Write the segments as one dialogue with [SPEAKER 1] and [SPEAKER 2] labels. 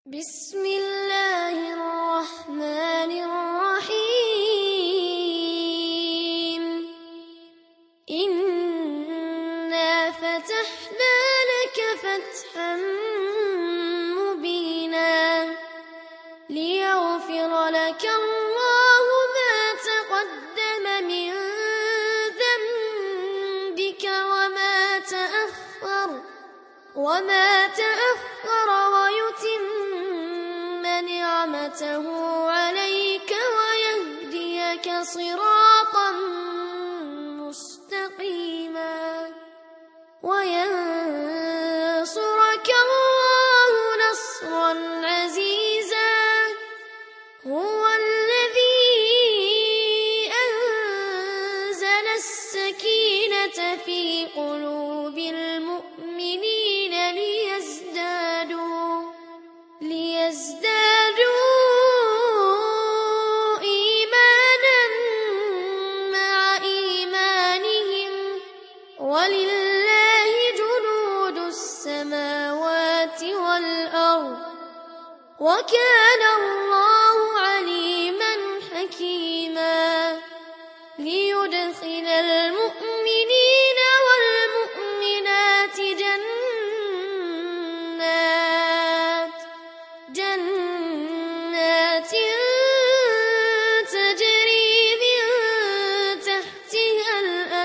[SPEAKER 1] بسم الله الرحمن الرحيم. إنا فتحنا لك فتحا مبينا ليغفر لك الله ما تقدم من ذنبك وما تأخر ويتم نعمته عليك ويهديك صراطا مستقيما وينصرك الله نصرا عزيزا. هو الذي أنزل السكينة في قلوب المؤمنين ليزدادوا إيمانا مع إيمانهم ولله جنود السماوات والأرض وكان الله عليما حكيما. ليدخل المؤمنين والمؤمنات جنات تجري من تحتها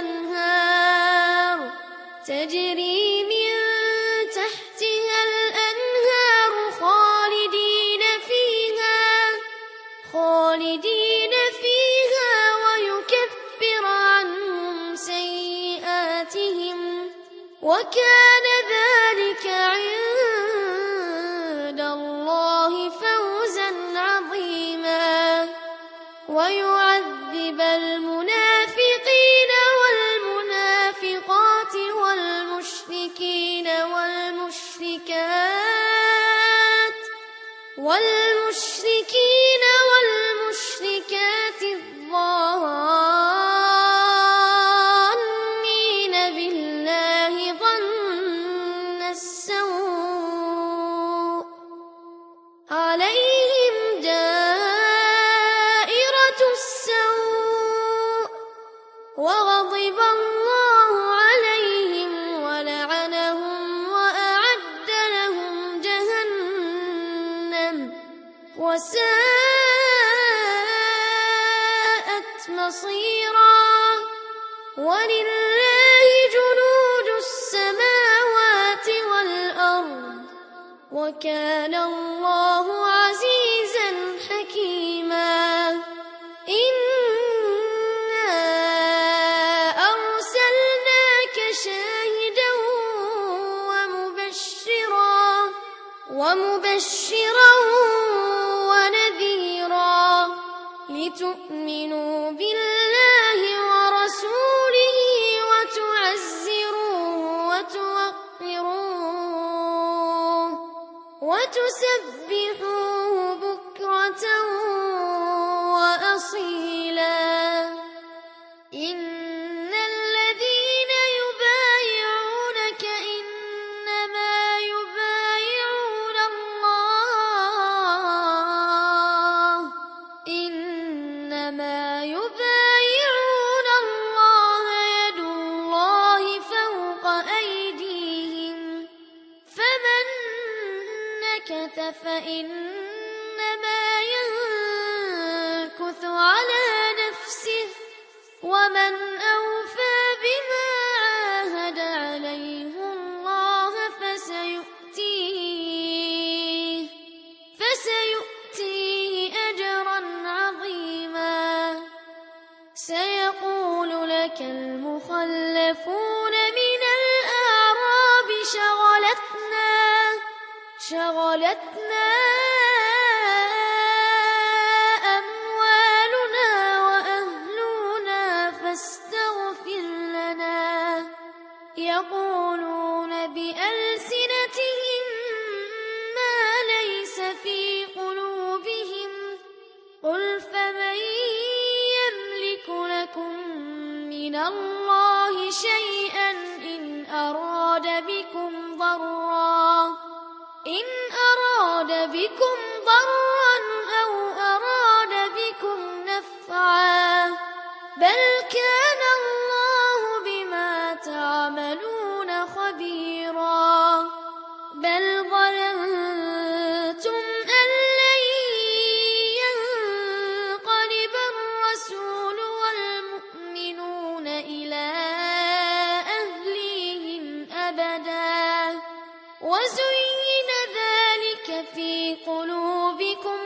[SPEAKER 1] الأنهار خالدين فيها ويكفر عنهم سيئاتهم وكان ذلك عند الله فوزا عظيما. ويعذب المنافقين والمنافقات والمشركين والمشركات الظانين بالله ظن السوء عليهم دائرة السوء وغضب الله عليهم ولعنهم وأعد لهم جهنم وساءت مصيرا. ولله جنود السماوات والأرض وكان الله عزيزا حكيما. إنا أرسلناك شاهدا ومبشرا ونذيرا لتؤمنوا بالله ورسوله وتعزروه وتوقروه وتسبحوه بكرة وأصيلا. إن الذين يبايعونك إنما يبايعون الله يد الله فوق أيديهم فمن نكث فإنما ينكث على نفسه ومن أوفى بما عاهد عليه الله فسيؤتيه أجرا عظيما. سيقول لك المخلفون من الأعراب شغلتنا أموالنا وأهلنا فاستغفر لنا. يقولون بألسنتهم ما ليس في قلوبهم قل فمن يملك لكم من الله شيئا إن أراد أراد بكم ضرا أو أراد بكم نفعا بل كان الله بما تعملون خبيرا بل ظننتم أن لن ينقلب الرسول والمؤمنون إلى أهليهم أبدا وزين ذلك في قلوبكم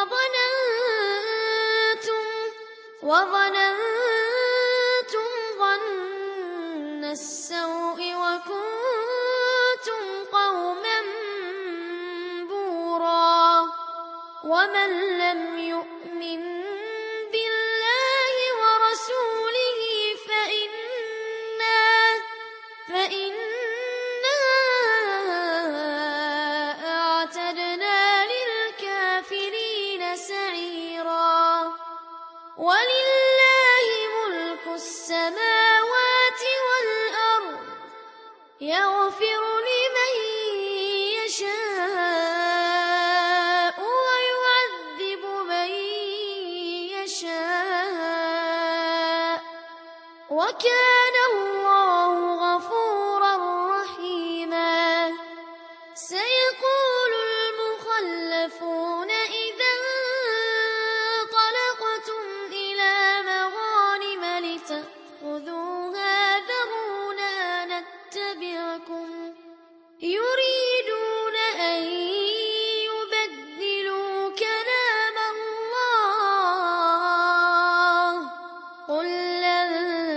[SPEAKER 1] وظننتم ظن السوء وكنتم قوما بورا ومن لم يؤمن بالله ورسوله فإنا أعتدنا للكافرين سعيرا ولله ملك السماوات والأرض يغفر لمن يشاء ويعذب من يشاء وكان الله غفورا رحيما سيقول المخلفون إذا انطلقتم إلى مغانم لتأخذوها ذرونا نتبعكم يريدون أن يبدلوا كلام الله قل لن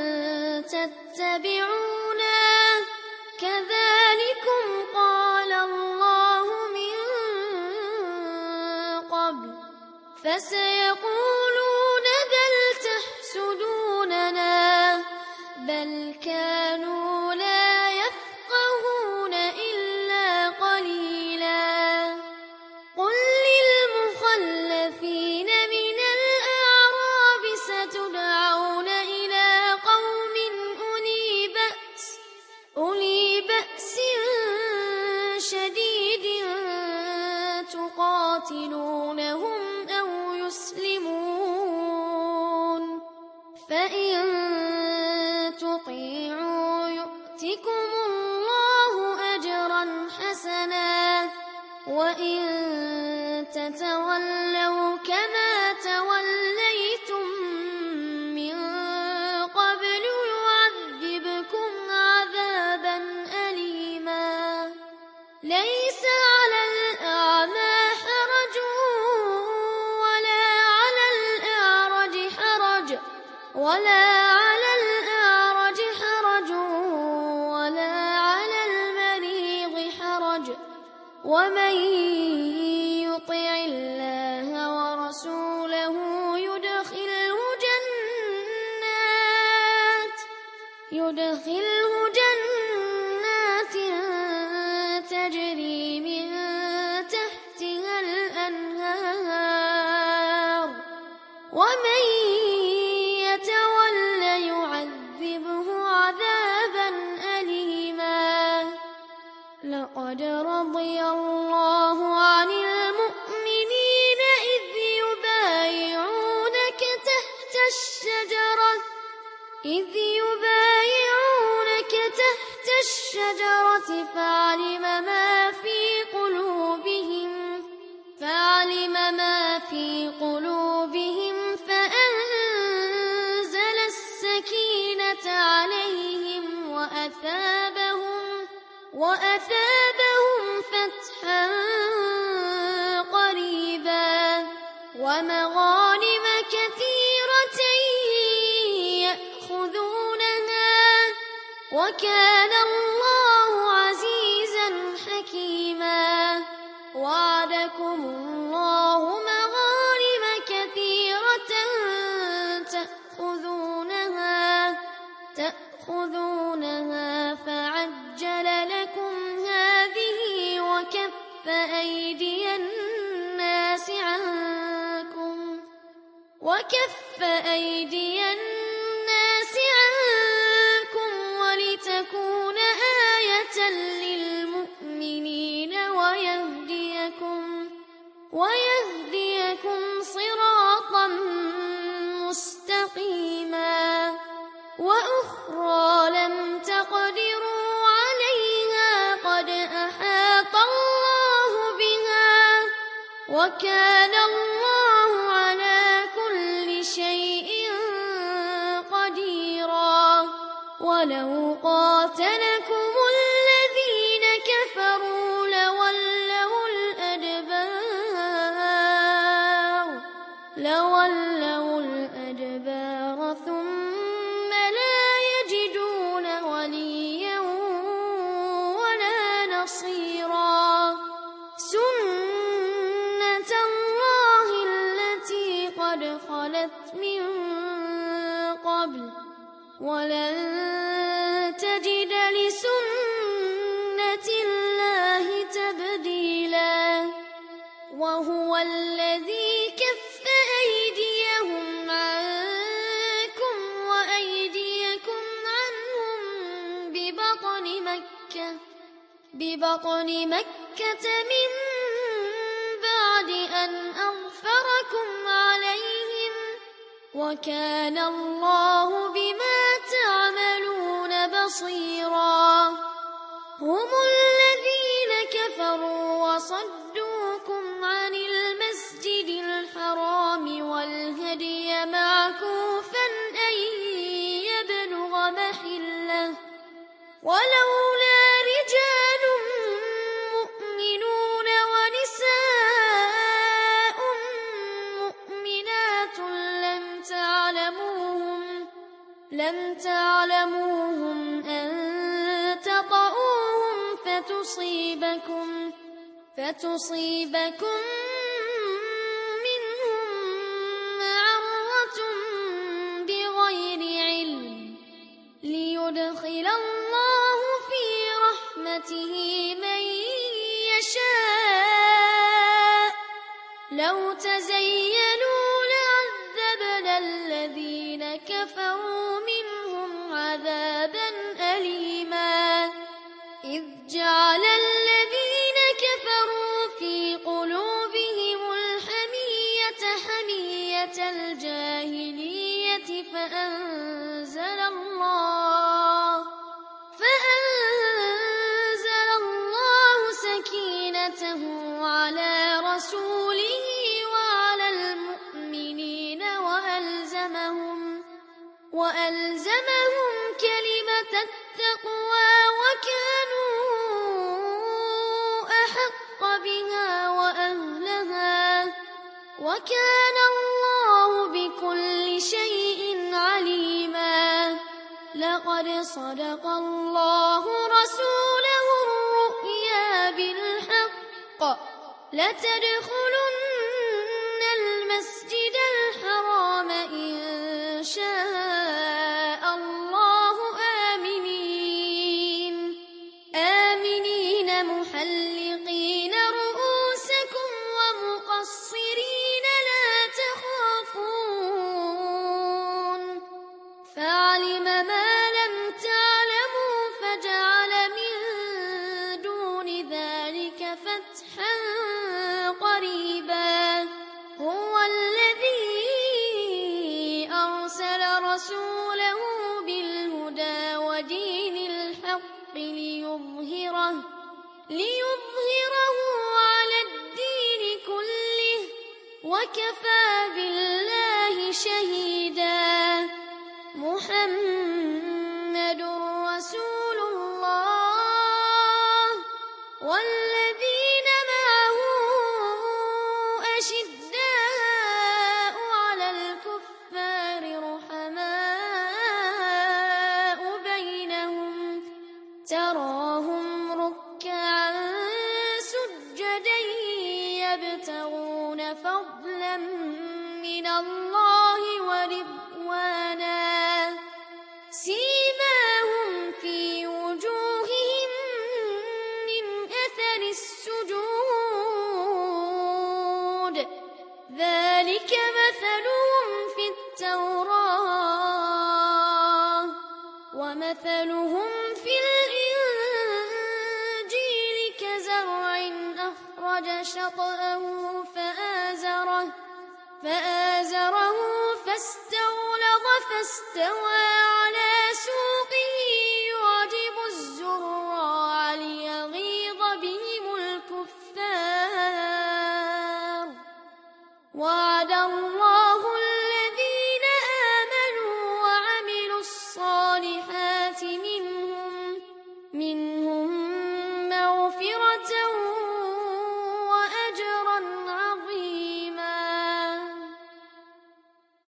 [SPEAKER 1] تتبعونا كذلكم قال الله من قبل فسيقولون بل تحسدوننا بل كانوا لا يفقهون إلا قليلا قل للمخلفين من الأعراب ستدعون إلى قوم أولي بأس شديد تقاتلونهم أو يسلمون فإن تطيعوا يؤتكم الله أجرا حسنا وإن تتولوا كما توليتم من قبل يعذبكم عذابا أليما ليس على الأعمى حرج ولا على الأعرج حرج ولا على المريض حرج ومن يطع الله ورسوله يدخله جنات تجري من تحتها الأنهار ومن يتول يعذبه عذابا أليما لقد رضي الله عن المؤمنين إذ يبايعونك تحت الشجرة فعلم ما في قلوبهم فأنزل السكينة عليهم وأثابهم فتحا قريبا ومغانم كثيرة يأخذونها وكان الله عزيزا حكيما وعدكم الله مغانم كثيرة تأخذونها فعجل لكم هذه وكف أيدي الناس عنكم ولتكون آية للمؤمنين ويهديكم ويهديكم صراطا مستقيما وأخرى لم تقدروا عليها قد أحاط الله بها وكان الله على كل شيء قديرا ولو قاتلكم الذين كفروا لولوا الأدبار ثم لا يجدون وليا ولا نصيرا سنة الله التي قد خلت من قبل ولن تجد لسنة الله تبديلا وهو الذي كف أيديهم عنكم وأيديكم عنهم ببطن مكة من بعد أن أغفركم عليهم وكان الله بما تعملون بصيرا هم الذين كفروا وصدوكم عن المسجد الحرام والهدي معكوفا أن يبلغ محله ولولا رجال مؤمنون ونساء مؤمنات لم تعلموهم أن تطؤوهم فتصيبكم منهم معرة بغير علم ليدخل الله في رحمته من يشاء لو تزينوا لعذبنا الذين كفروا منهم عذابا أليما إذ جعل الذين كفروا في قلوبهم الحمية حمية الجاهلية فأنزل الله سكينته على رسوله وعلى المؤمنين وألزمهم كلمة التقوى وكانوا أحق بها وأهلها وكان الله بكل شيء عليما لقد صدق الله رسوله الرؤيا بالحق لتدخلن المسجد الحرام إن شاء الله آمنين محلقين رؤوسكم ومقصرين لا تخافون فعلم ما لم تعلموا فجعل من دون ذلك فتحا قريبا هو الذي أرسل رسوله بالهدى ودين الحق ليظهره على الدين كله وكفى بالله شهيدا محمد رسول الله والذين معه أشداء على الكفار رحماء بينهم تراهم ركعا سجدا يبتغون فضلا من الله ورضوانا سيماهم في وجوههم من أثر السجود ذلك مثلهم في التوراة ومثلهم في الإنجيل كزرع أخرج شطأه فآزره فاستغلظ فاستوى على سوقه يعجب الزراع ليغيظ بهم الكفار. وعد الله الذين آمنوا وعملوا الصالحات منهم مغفرة